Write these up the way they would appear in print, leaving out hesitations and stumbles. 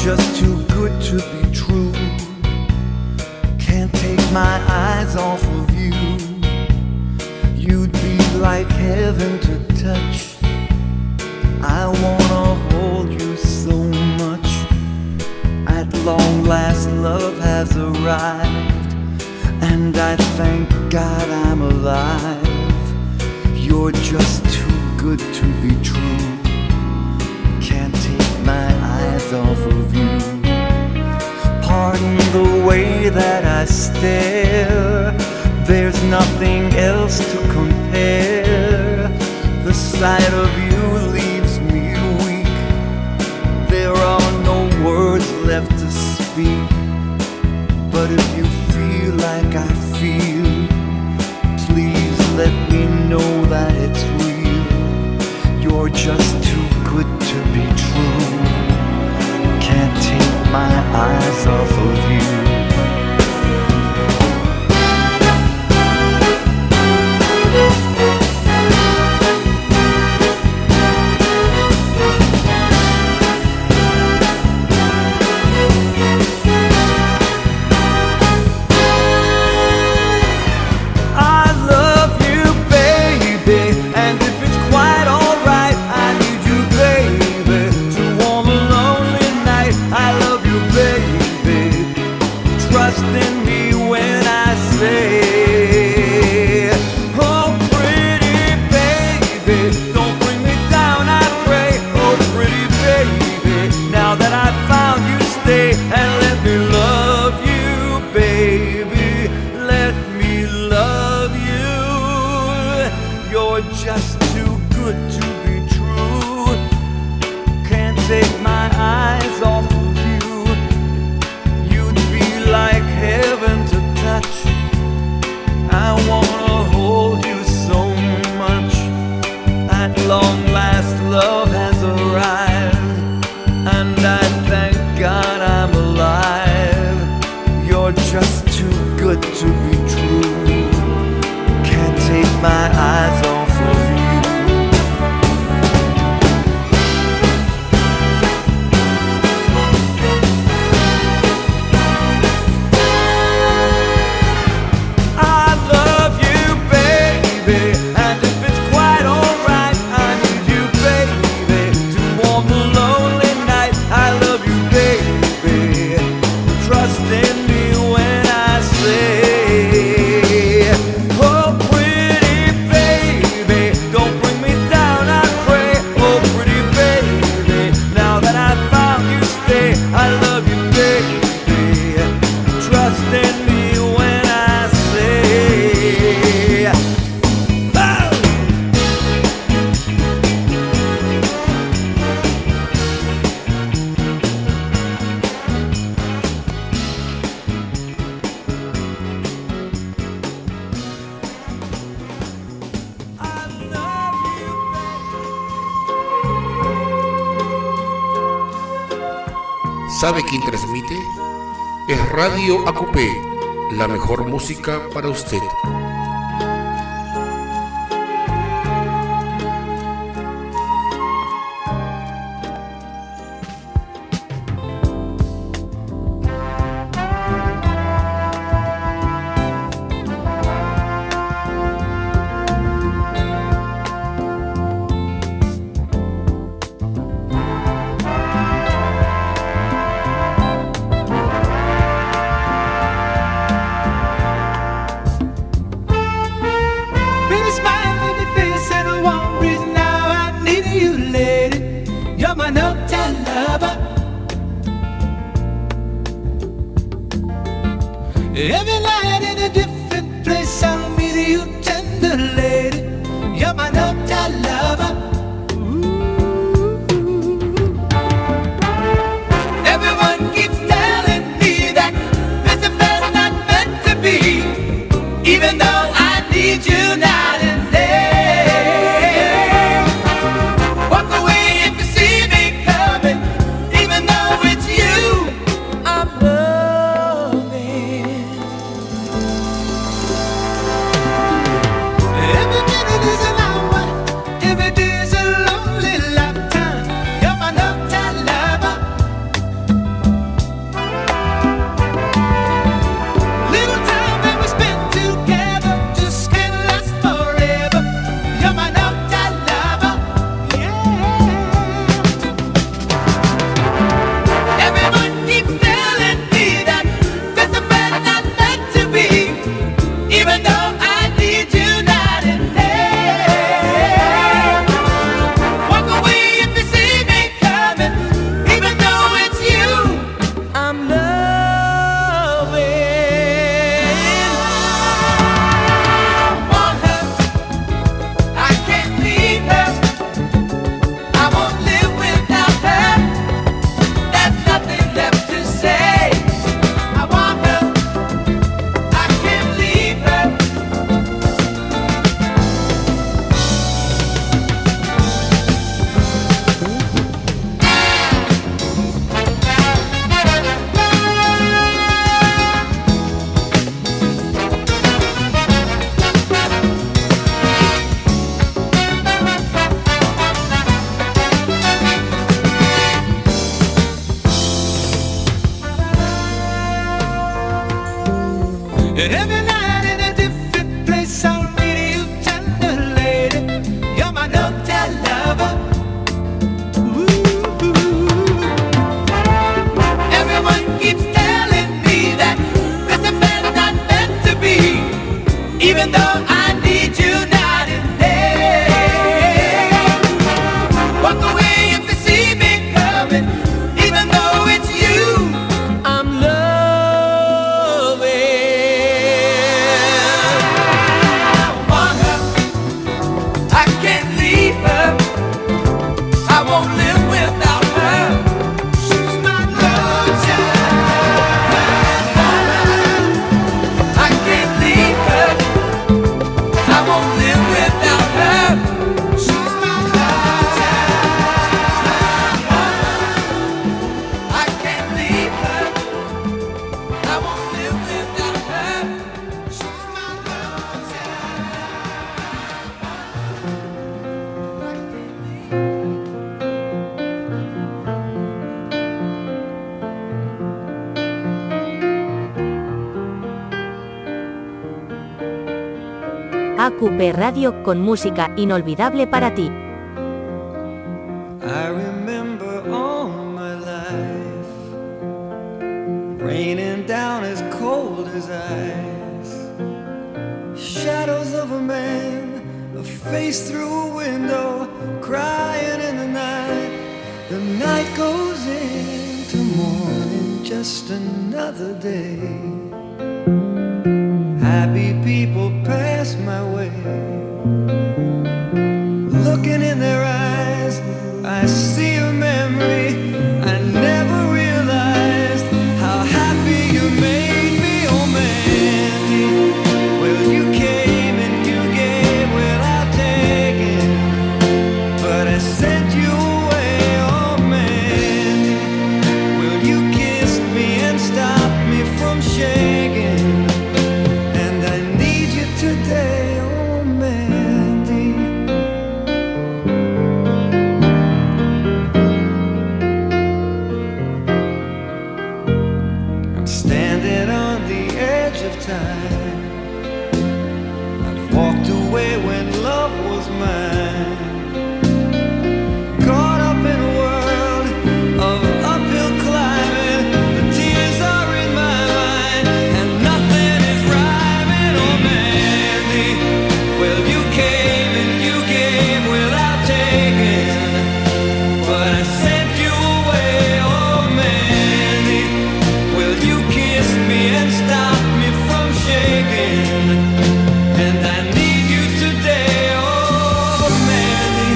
just too good to be true. Can't take my eyes off of you. You'd be like heaven to touch. I wanna hold you so much. At long last love has arrived, and I thank God I'm alive. You're just too good to be true. Can't take my eyes off of you. Pardon the way that I stare. There's nothing else to compare. The sight of you leaves me weak. There are no words left to speak. But if you feel like I feel, please let me know that it's real. You're just too good to be true. Can't take my eyes off of you. ¿Sabe quién transmite? Es Radio Acupé, la mejor música para usted. And every night in a different place I'll read you tender lady. You're my no-tell lover. Ooh. Everyone keeps telling me that this affair's not meant to be, even though I need you night and day. Walk away if you see me coming, even though it's you I'm loving. I want her, I can't leave her, I won't live without her. She's my love child. I can't leave her, I won't live without her. She's my love child. I can't leave her, I won't live without her. She's my love child. AQP Radio con música inolvidable para ti. I remember all my life raining down as cold as ice. Shadows of a man, a face through a window, crying in the night. The night goes into morning, just another day. Happy people pass my way. Looking in their eyes, I see a memory. I never realized how happy you made me, oh Mandy. Well, you came and you gave without taking, but I sent you away, oh Mandy. Well, you kissed me and stopped me from shaking, and I need you today, oh Mandy. I'm standing on the edge of time. I've walked away when love was mine. Caught up in a world of uphill climbing. The tears are in my mind, and nothing is rhyming, oh Mandy. Well, you came and you gave without taking, but I sent you away, oh Mandy. Well, you kissed me and stopped me from shaking, and I need you today, oh Mandy.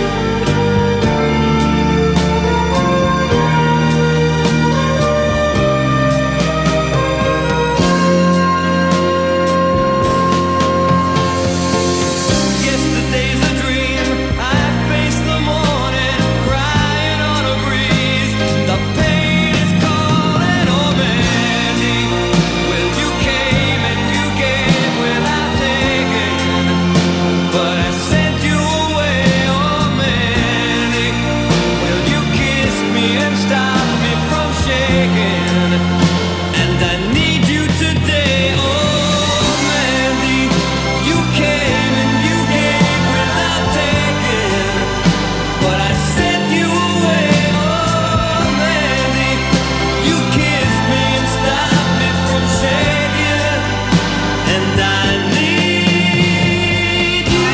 Yesterday's a dream, I face the morning, crying on a breeze. The pain is calling, oh Mandy. Well, you came and you gave without taking, but I sent you away, oh Mandy. Well, you kissed me and stopped me from shaking, and I need you today, oh Mandy. You came and you gave without taking, but I sent you away, oh Mandy. You kissed me and stopped me from shaking, and I need you.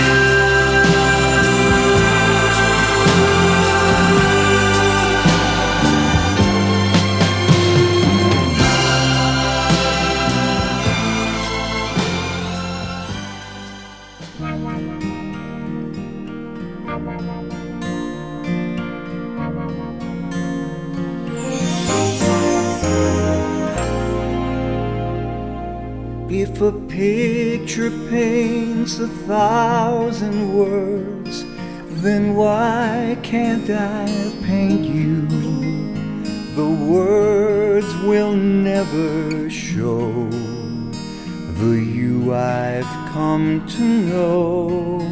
If a picture paints 1,000 words, then why can't I paint you? The words will never show the you I've come to know.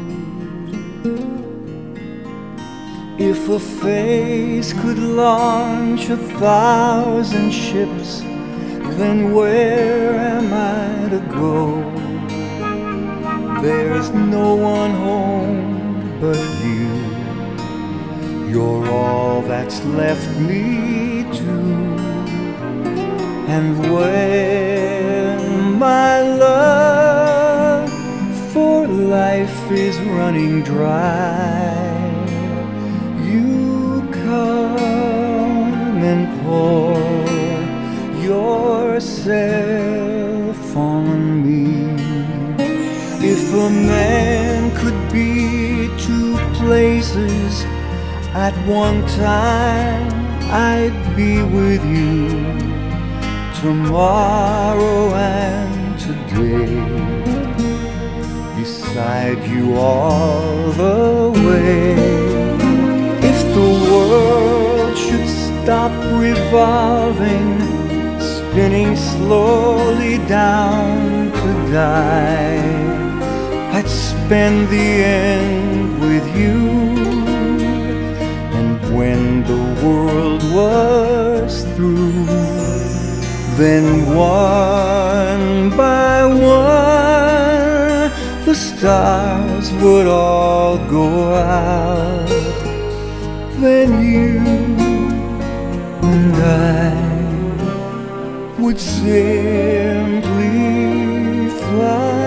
If a face could launch 1,000 ships, then where am I to go? There's no one home but you. You're all that's left me to. And when my love for life is running dry, you come and pour yourself on me. If a man could be two places at one time, I'd be with you tomorrow and today, beside you all the way. If the world should stop revolving, spinning slowly down to die, I'd spend the end with you. And when the world was through, then one by one the stars would all go out. Then you and I would simply fly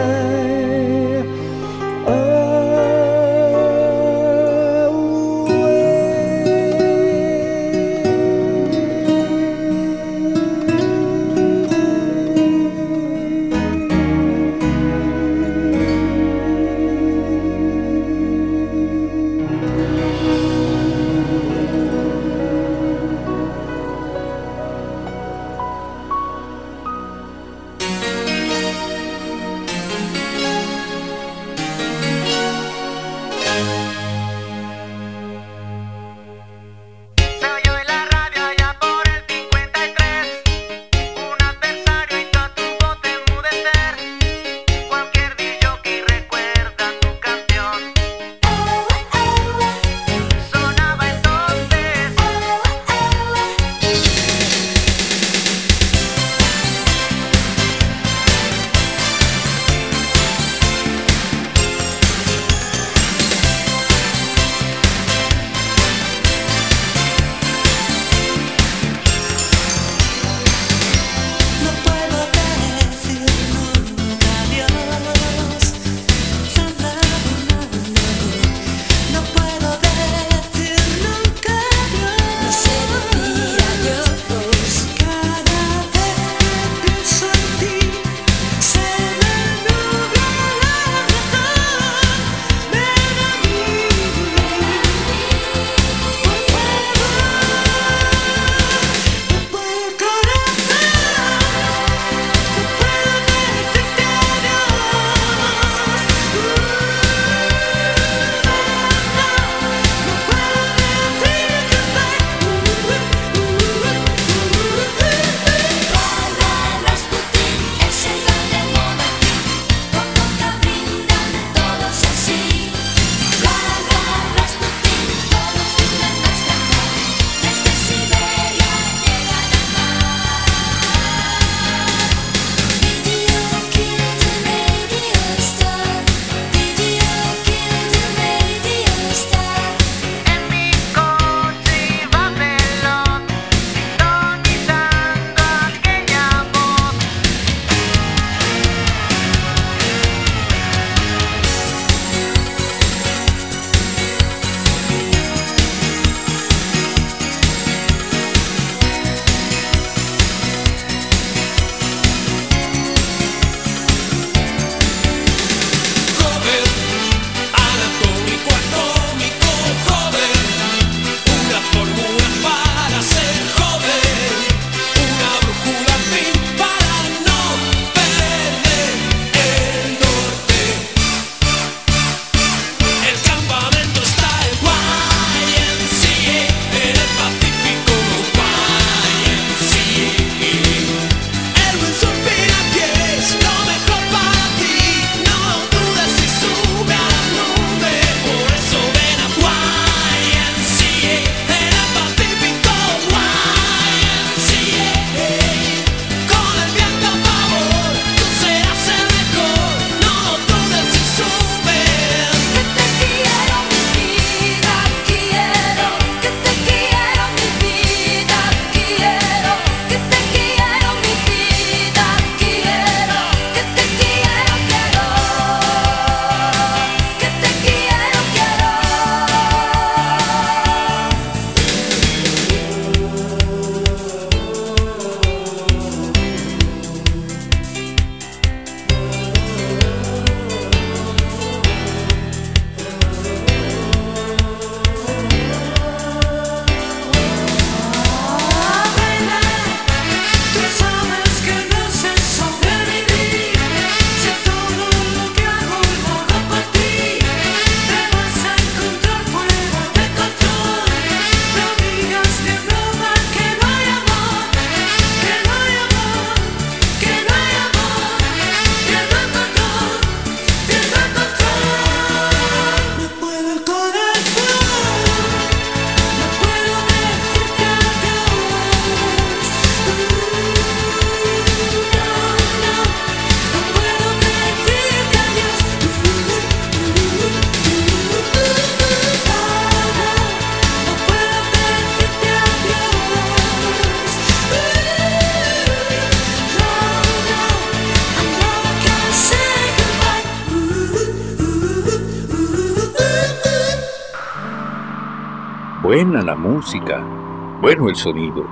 buena la música, bueno el sonido.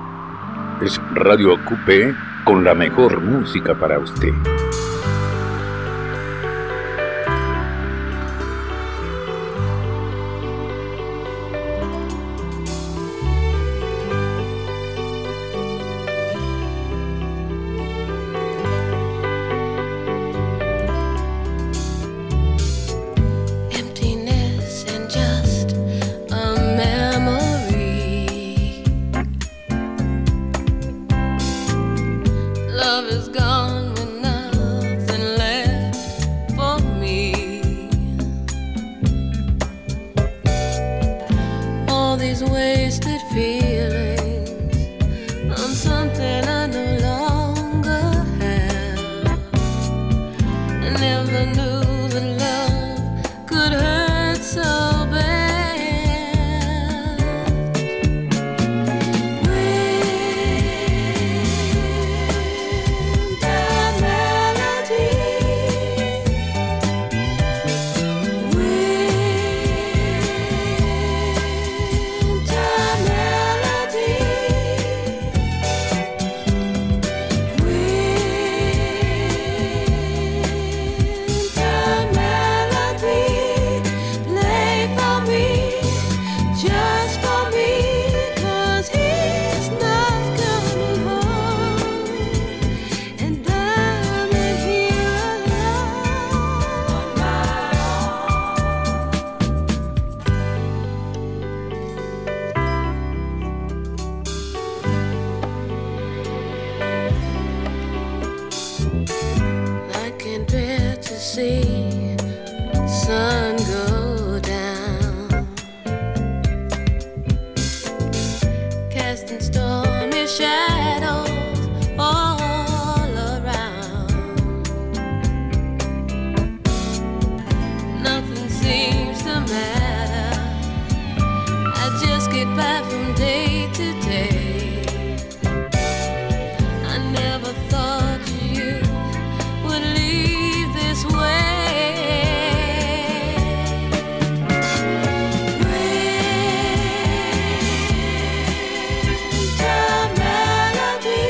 Es Radio AQP con la mejor música para usted. Melody.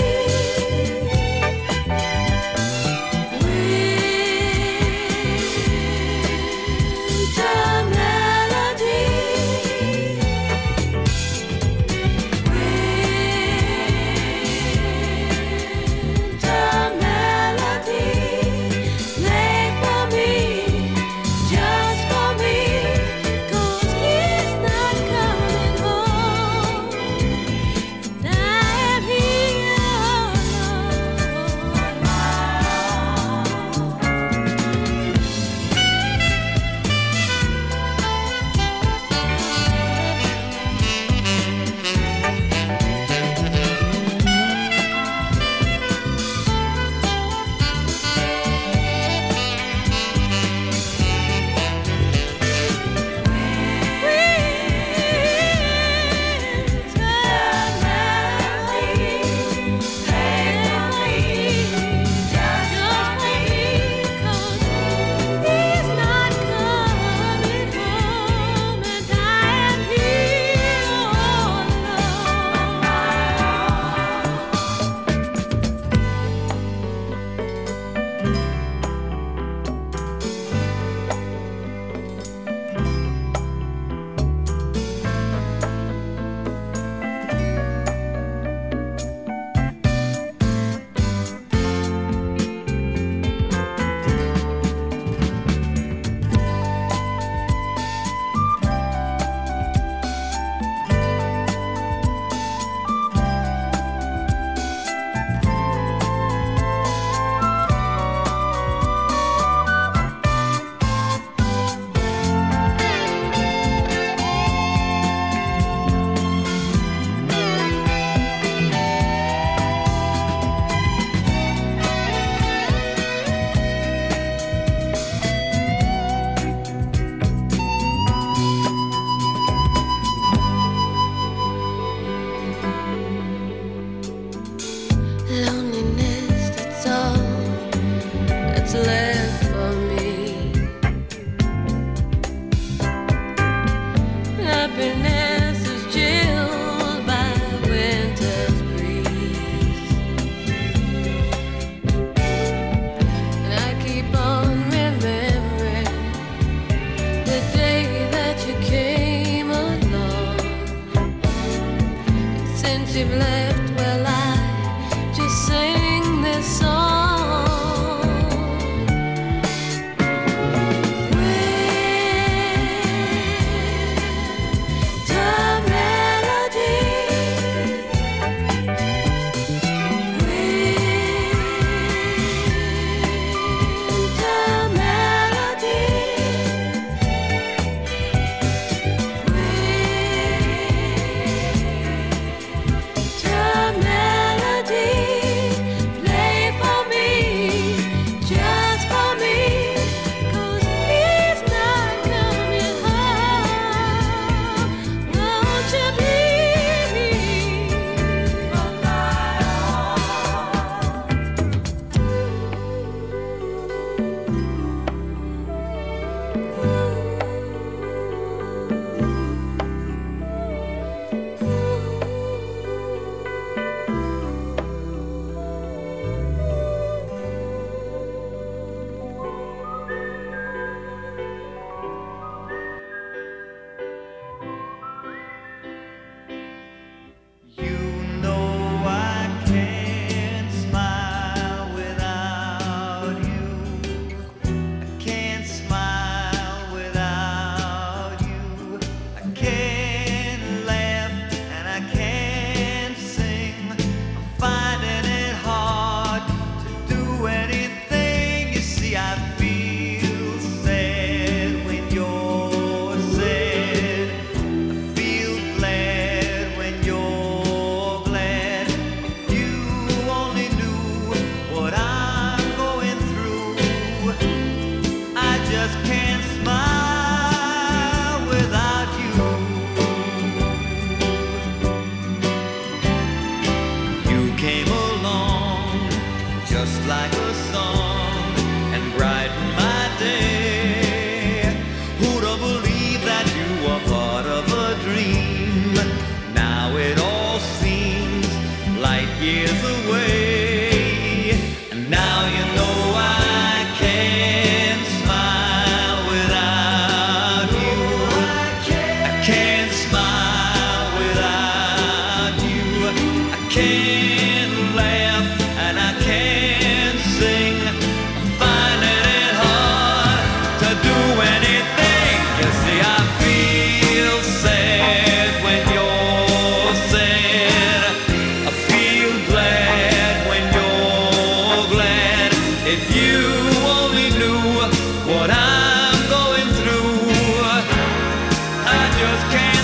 like a song and brighten my day. Who'd have believed that you were part of a dream? Now it all seems light years away, and now you know I can't smile without you. I can't smile without you. I can't laugh and I can't sing. I'm finding it hard to do anything. You see, I feel sad when you're sad. I feel glad when you're glad. If you only knew what I'm going through, I just can't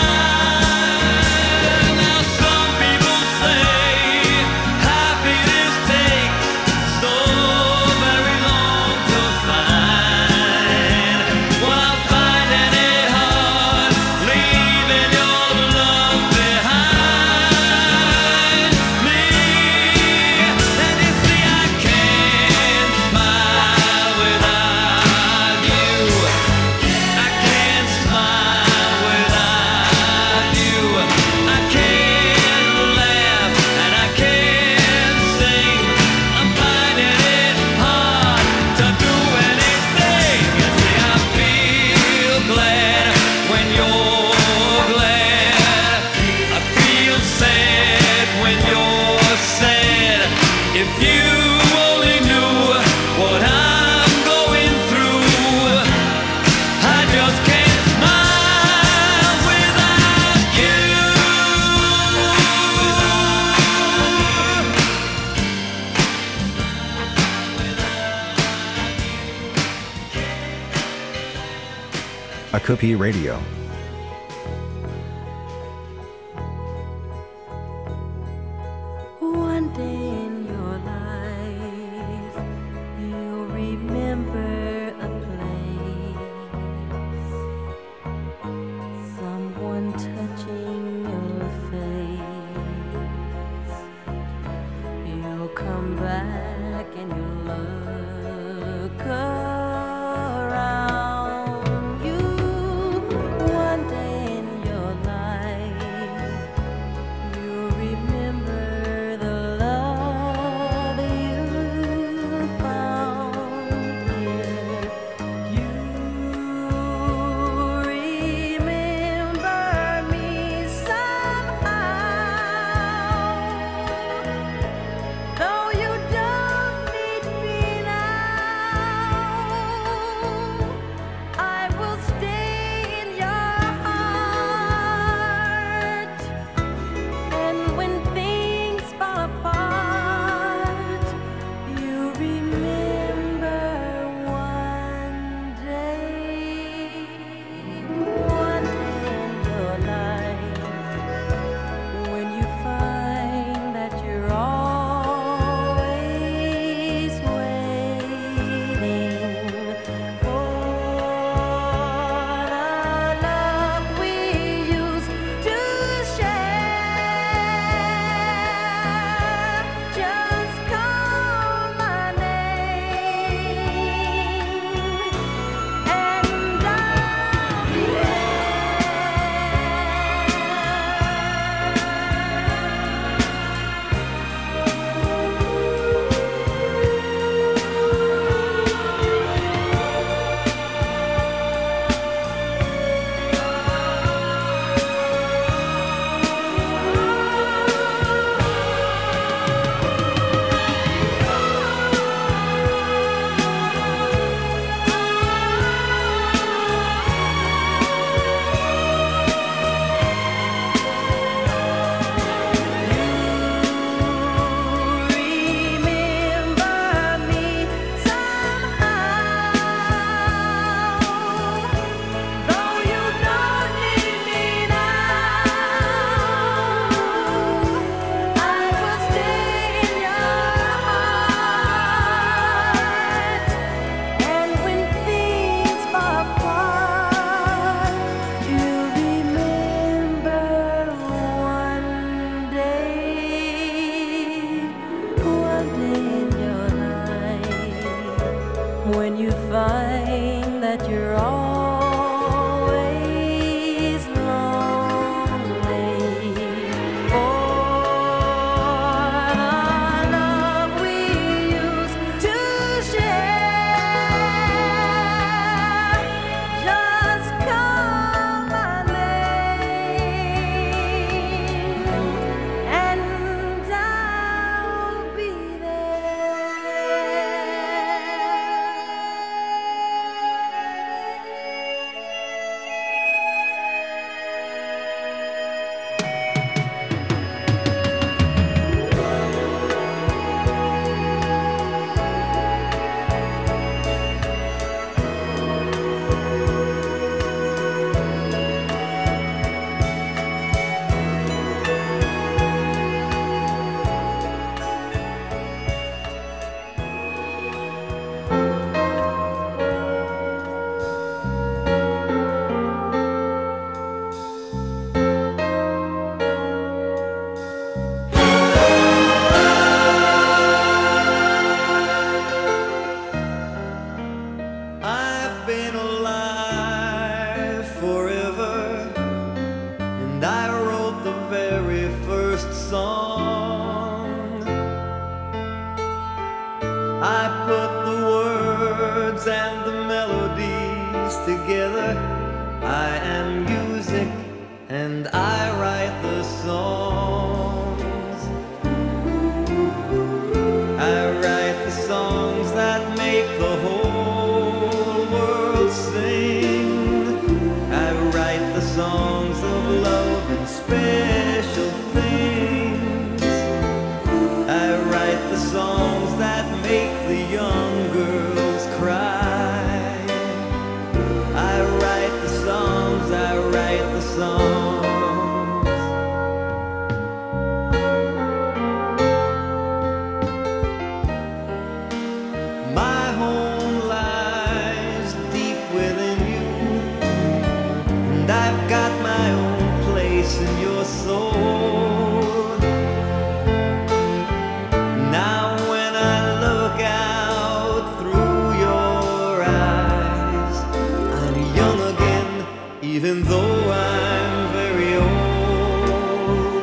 smile. Now some people say happiness takes so very long to find. Well, I'm finding it hard leaving your love behind me. And you see, I can't smile without you. I can't smile without you. I can't laugh and I can't sing. I'm finding it hard to do anything. You see, I feel glad when you're glad. I feel sad when you're sad. If you only knew what I'm going through, I just can't smile without you. Akupi Radio. One day in your life, you'll remember a place, someone touching your face. You'll come back and you'll look around you. One day in your life, you remember the love you found here. You remember me somehow, though you don't you find that you're always lonely, for the love we used to share, just call my name and I'll be I've been alive forever, and I wrote the very first song. I put the words and the melodies together. I am music, and I write the songs. I write the songs that make the whole world sing. I write the songs of love and special things. I write the songs that make the young girls cry. I write the songs, I write the songs. My home lies deep within you, and I've got my own place in your soul. Now when I look out through your eyes, I'm young again, even though I'm very old.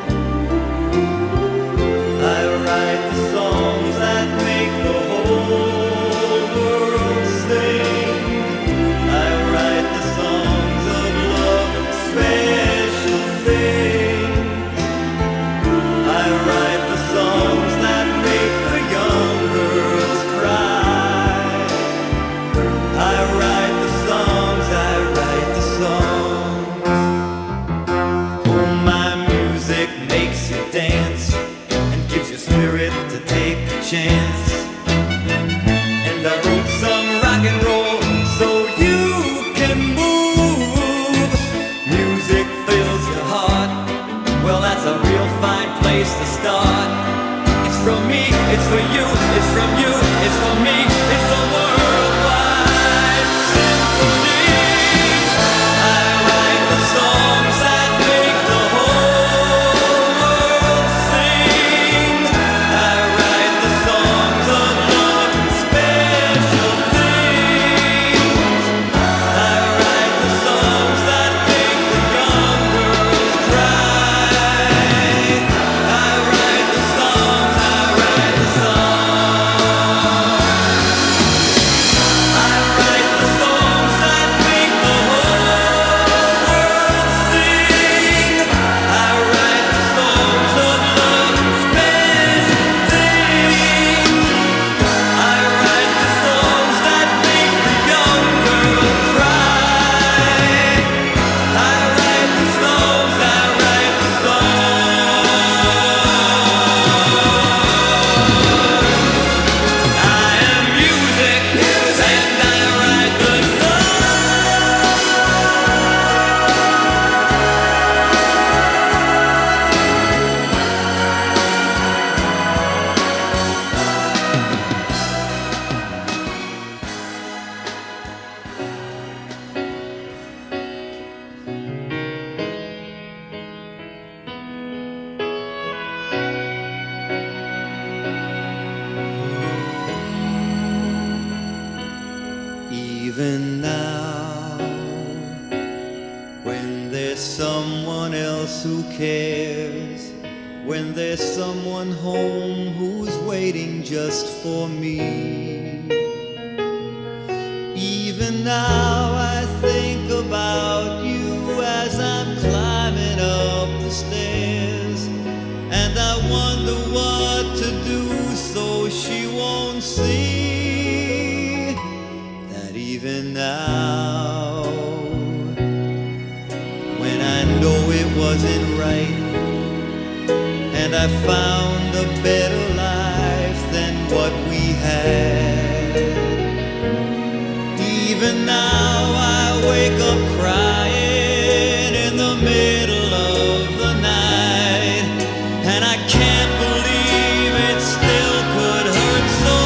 I write the songs that make the whole world sing. I write the songs of love and special things. I write the songs that make the young girls cry. I write the songs, I write the songs. Oh, my music makes you dance and gives you spirit to take a chance. And I wrote some rock and roll so you can move. Music fills your heart. Well, that's a real fine place to start. It's from me, it's for you, it's from you, it's for me, it's a worldwide symphony. I write the songs that make the whole world sing. I write the songs of love and special things. I write the songs that make the young girls cry. I write the songs, I write the songs. Even now, when there's someone else who cares, when there's someone home who's waiting just for me. Even now I think about you as I'm climbing up the stairs, and I wonder what to do so she won't see that even now, when I know it wasn't right, and I found a better life than what we had. Even now I wake up crying in the middle of the night, and I can't believe it still could hurt so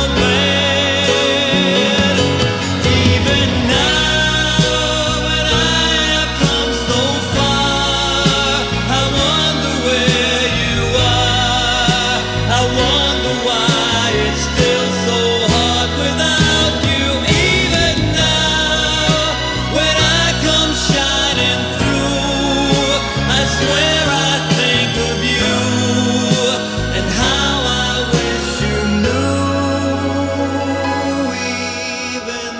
bad. Even now when I have come so far, I wonder where you are. I wonder why it's still so hard without you. Even now when I come shining through, I swear I think of you and how I wish you knew. Even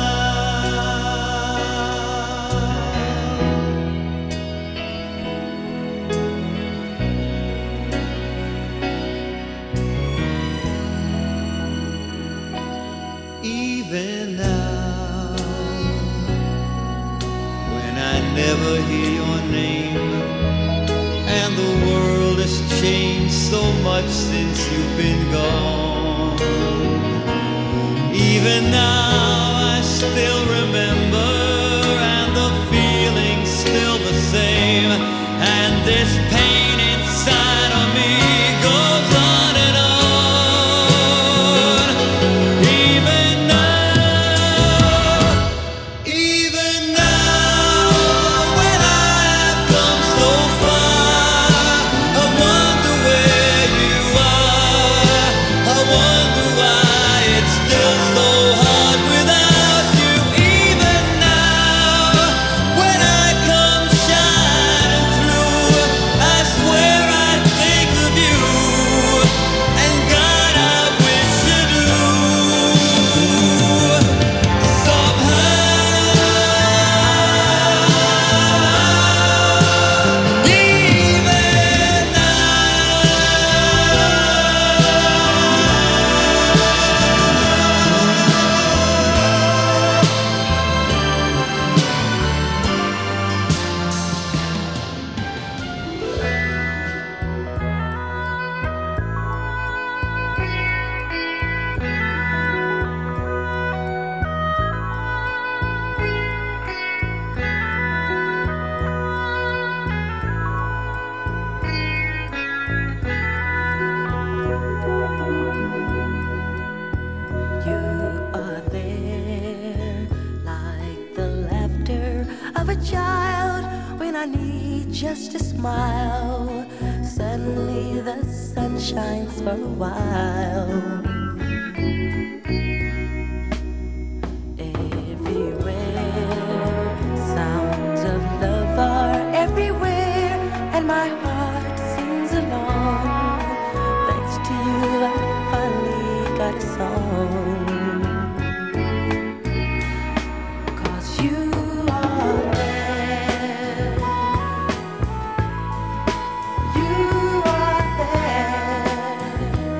Even now, when I never hear your name, and the world has changed so much since you've been gone. Even now I still remember, and the feeling's still the same, and this pain inside of me goes on and on. Even now, when I have come so far, I wonder where you are. I wonder why it's still so hard without you. Even now, when I come shining through, I swear I think of you, and God, I wish you knew. Somehow, even You are there, like the laughter of a child when I need just a smile. Suddenly the sun shines for a while. Everywhere, sounds of love are everywhere, and my heart sings along. Thanks to you, I finally got a song. 'Cause you are there. You are there.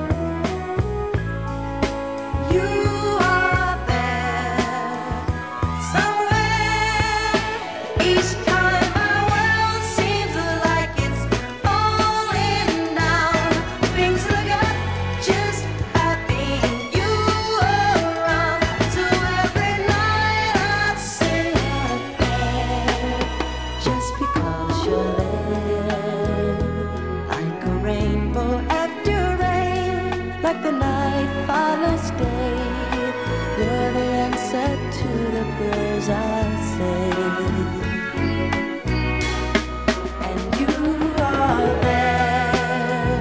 You are there. Somewhere. Each time my world seems like it's falling down, things look up just having you around. So every night I sing a prayer, just because you're there. Like a rainbow after rain, like the night follows day. You're the answer to the prayers I say. And you are there.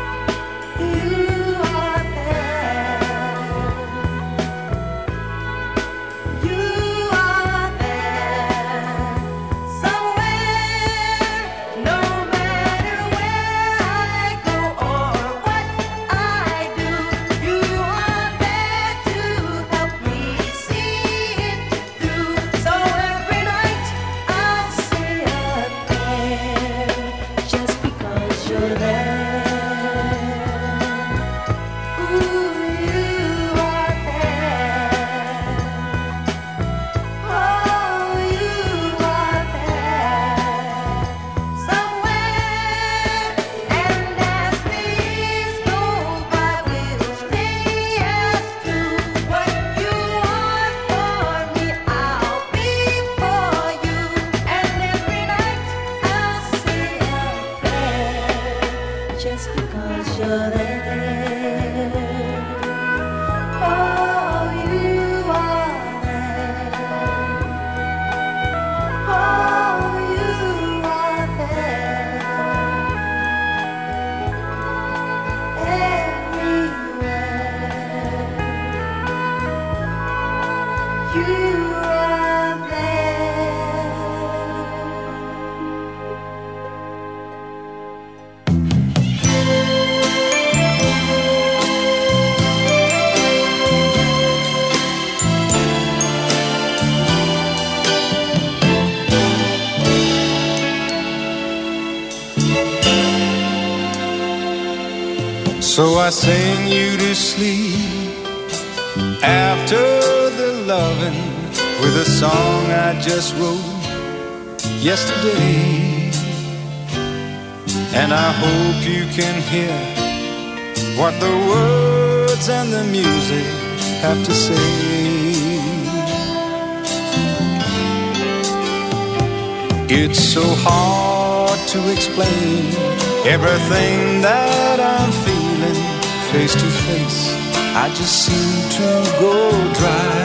You are there. 'cause you're there. Oh, you are there. Oh, you are there. Everywhere. You are there. So I sing you to sleep after the loving with a song I just wrote yesterday. And I hope you can hear what the words and the music have to say. It's so hard to explain everything that I'm feeling face to face. I just seem to go dry.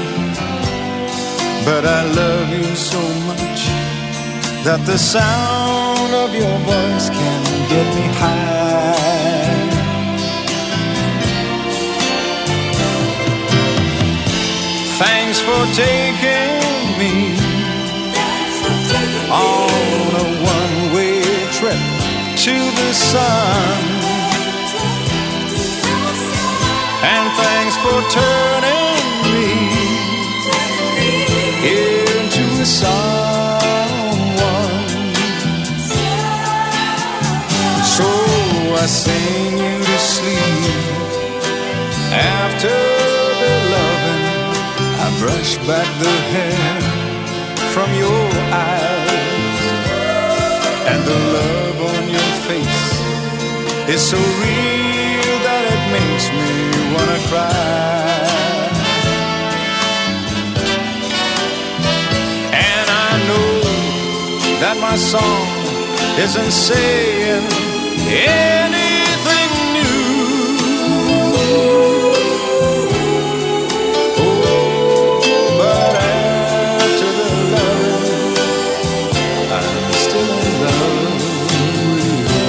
But I love you so much that the sound of your voice can get me high. Thanks for taking me on a one-way trip to the sun. And thanks for turning me into a someone. So I sing you to sleep after the loving. I brush back the hair from your eyes, and the love on your face is so real that it makes me wanna cry. And I know that my song isn't saying anything new. Oh, but after the love, I'm still in love with you.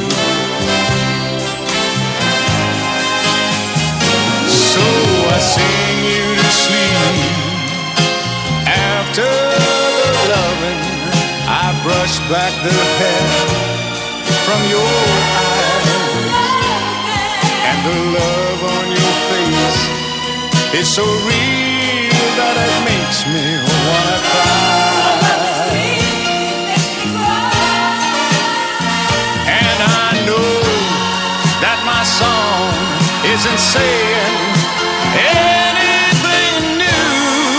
So I sing you to sleep after the loving. I brush back the hair from your eyes, and the love on your face is so real that it makes me wanna cry. And I know that my song isn't saying anything new.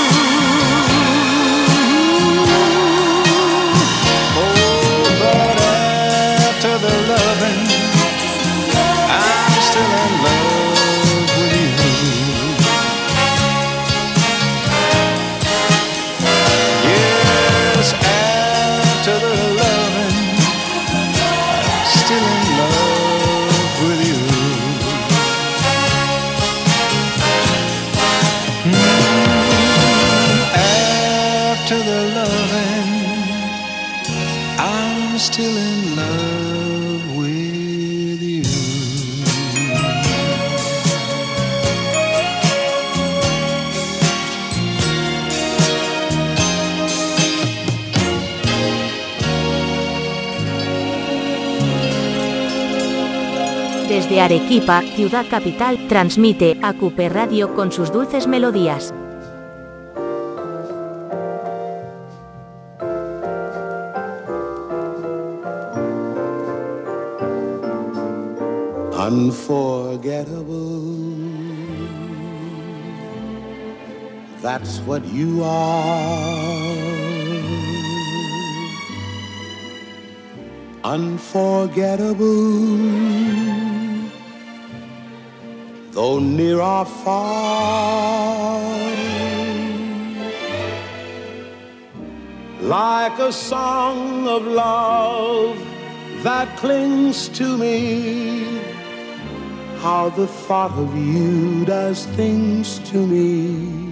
Oh, but after the loving, I'm still in love with you. Yes, after the loving, I'm still in love with you. After the loving, I'm still in love with you. Desde Arequipa, ciudad capital, transmite AQP Radio con sus dulces melodías. Unforgettable, that's what you are. Unforgettable, though near or far. Like a song of love that clings to me. How the thought of you does things to me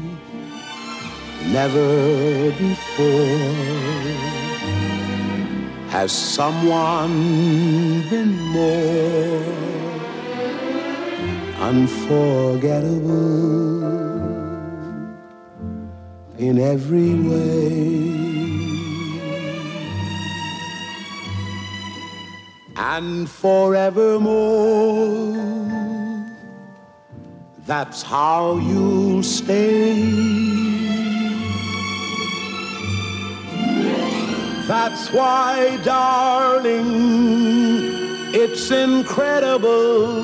never before has someone been more unforgettable in every way. And forevermore, that's how you'll stay. That's why, darling, it's incredible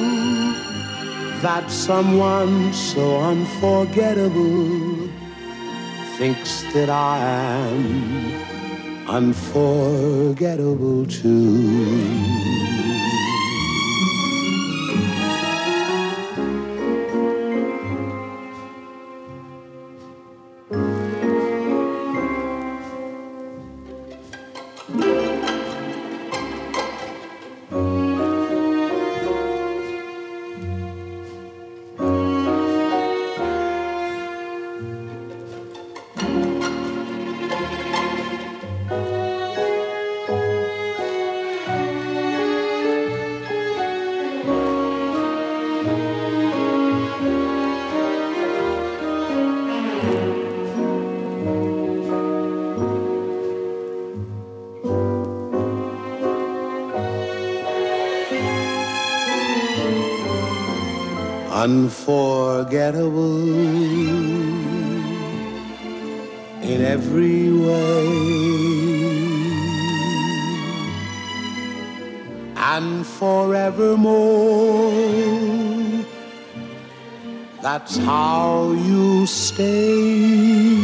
that someone so unforgettable thinks that I am unforgettable too. Unforgettable in every way, and forevermore, that's how you stay.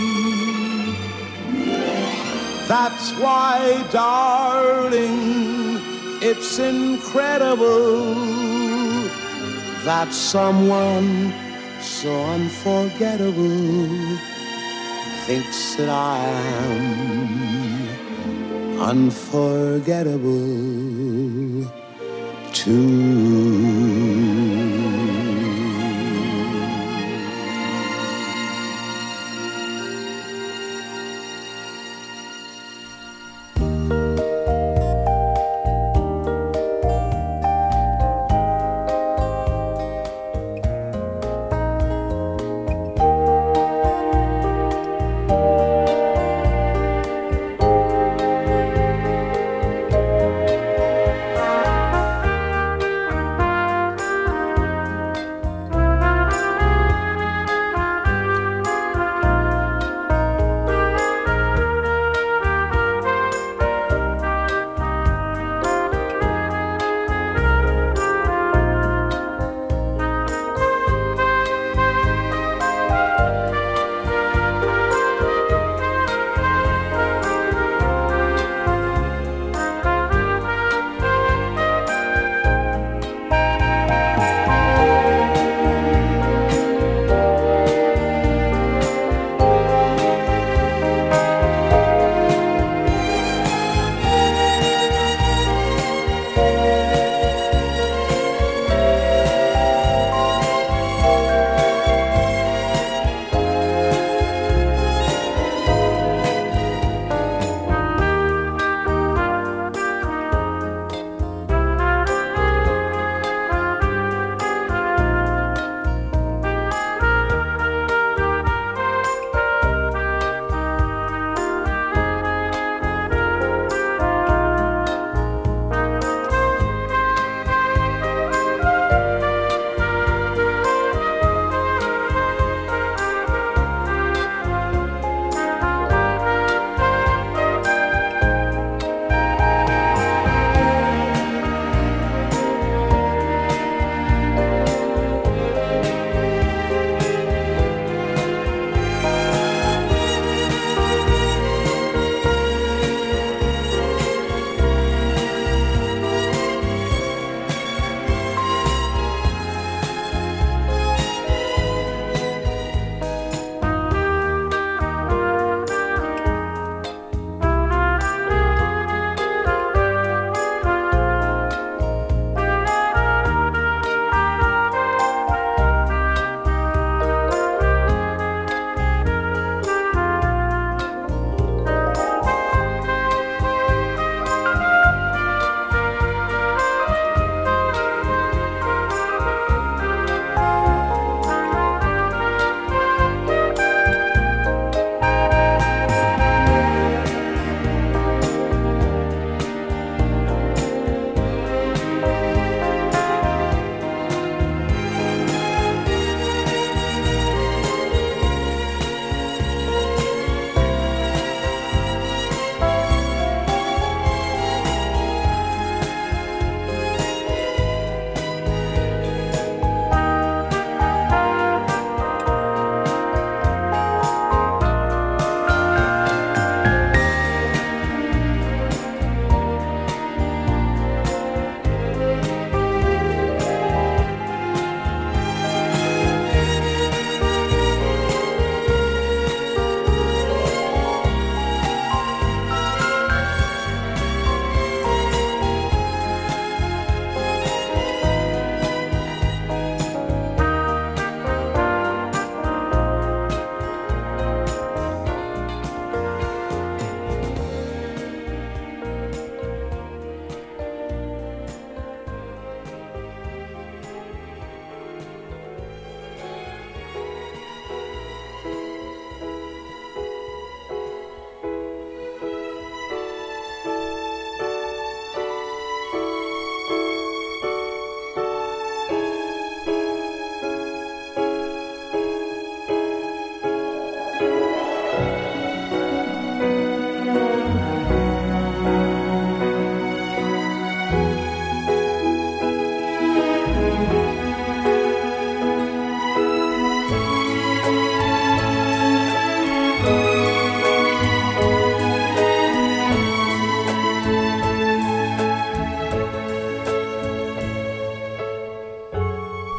That's why, darling, it's incredible that someone so unforgettable thinks that I am unforgettable too.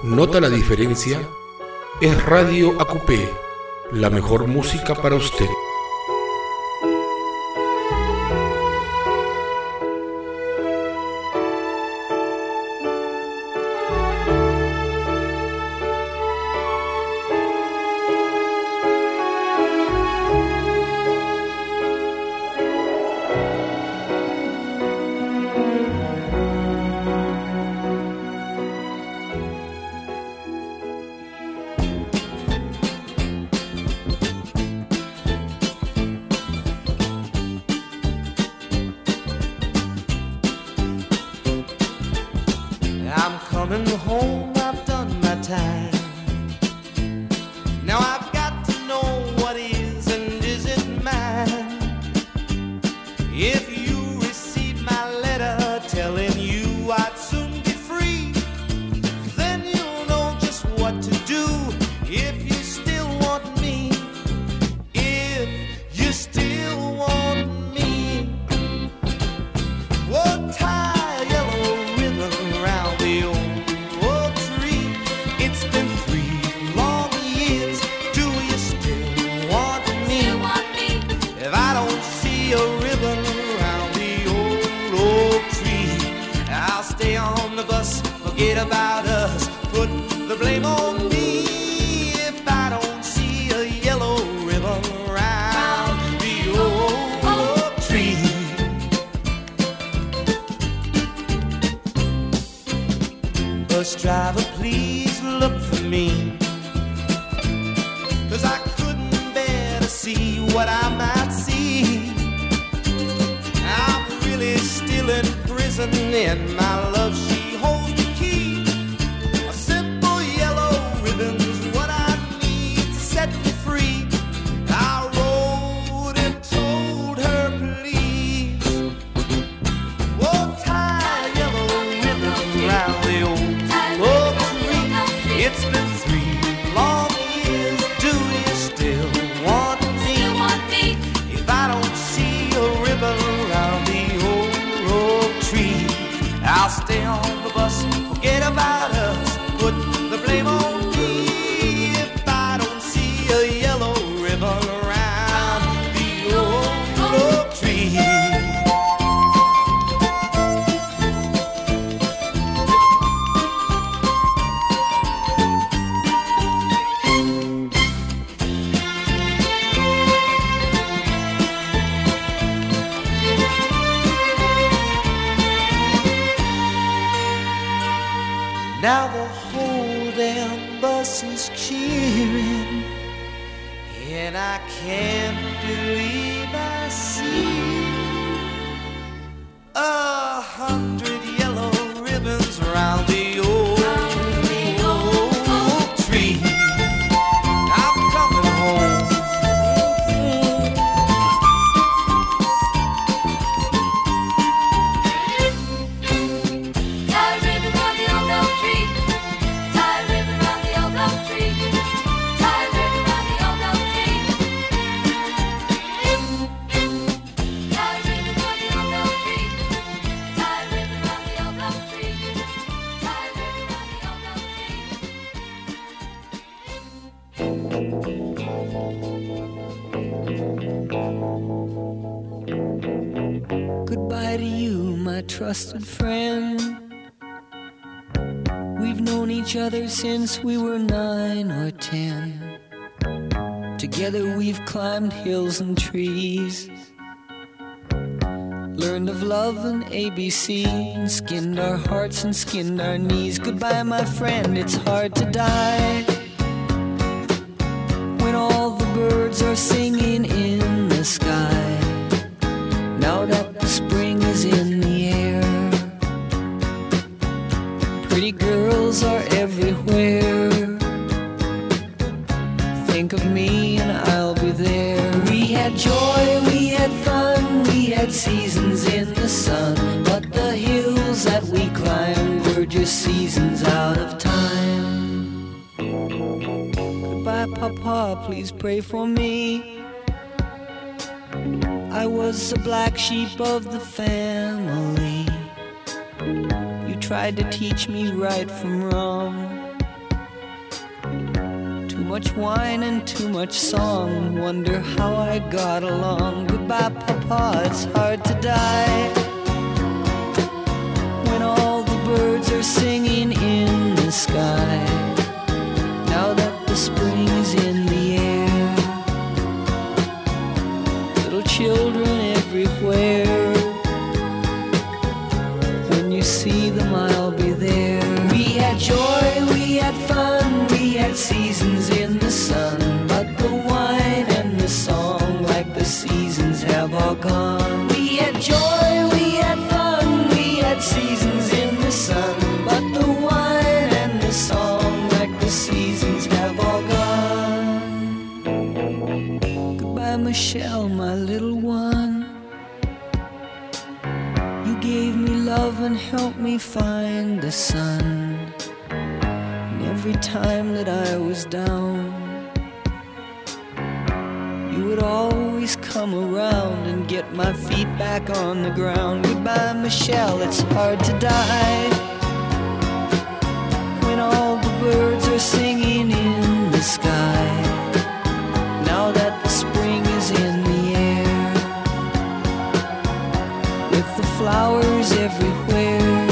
¿Nota la diferencia? Es Radio AQP, la mejor música para usted. I'm coming home, I've done my time. Now I've got to know what is and isn't mine. If you receive my letter telling you I'd soon be free, then you'll know just what to do if you still want me. If you still want me. Whoa, tie a yellow ribbon around the old tree. It's been 3 long years. Do you still want me? If I don't see a ribbon around the old tree, I'll stay on the bus, forget about us, put the blame on me. If I don't see a yellow ribbon around the old tree. Bus driver, please look for me, 'cause I couldn't bear to see what I might see. I'm really still in prison, and my love, she holds the key. A simple yellow ribbon's what I need to set me free. I wrote and told her, please, oh, tie a yellow ribbon around the old tree. It's been 3 long years. Do you still want me? If I don't see a ribbon around the old tree, I'll stay on the bus, forget about us, put the blame on me. If I don't see a yellow ribbon around the old tree. Now the whole damn bus is cheering, and I can't believe I see 100 yellow ribbons around the old tree. I'm coming home. Tie a ribbon round the old oak tree. Tie a ribbon round the old oak tree. Tie a ribbon round the old oak tree. Tie a ribbon round the old oak tree. Tie a ribbon round the old oak tree. Tie a ribbon round the old oak Goodbye to you, my trusted friend. We've known each other since we were 9 or 10. Together we've climbed hills and trees, learned of love and ABC, and skinned our hearts and skinned our knees. Goodbye, my friend, it's hard to die when all the birds are singing in the sky. Now that the spring is in the air, pretty girls are everywhere. Think of me and I'll be there. We had joy, we had fun, we had seasons in the sun, but the hills that we climbed were just seasons out of time. Goodbye, Papa, please pray for me. I was the black sheep of the family. You tried to teach me right from wrong. much wine and too much song. Wonder how I got along. Goodbye, Papa, it's hard to die when all the birds are singing in the sky. Now that the spring is in the air, little children everywhere. When you see them, I'll be there. We had joy, we had fun, we had seasons in the sun, but the wine and the song, like the seasons, have all gone. We had joy, we had fun, we had seasons in the sun, but the wine and the song, like the seasons, have all gone. Goodbye, Michelle, my little one. You gave me love and helped me find the sun. And every time that I was down, you would always come around and get my feet back on the ground. Goodbye, Michelle, it's hard to die when all the birds are singing in the sky. Now that the spring is in the air, with the flowers everywhere,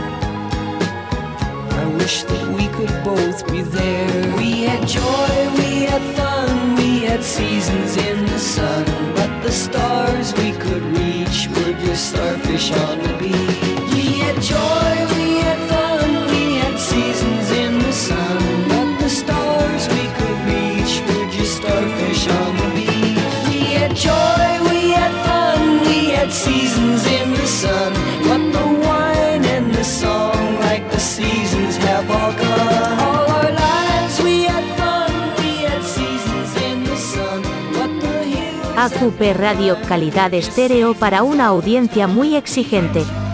I wish that we could both be there. We had joy, we had fun, we had seasons in the sun, but the stars we could reach were just starfish on the beach. We had joy, we had fun, we had seasons in the sun, but the stars we could reach were just starfish on the beach. We had joy, we had fun, we had seasons in the sun, but the wine and the song, like the seasons, have all gone. All our lives we had fun, we had seasons in the sun, but the hills... AQP Radio, calidad estéreo para una audiencia muy exigente.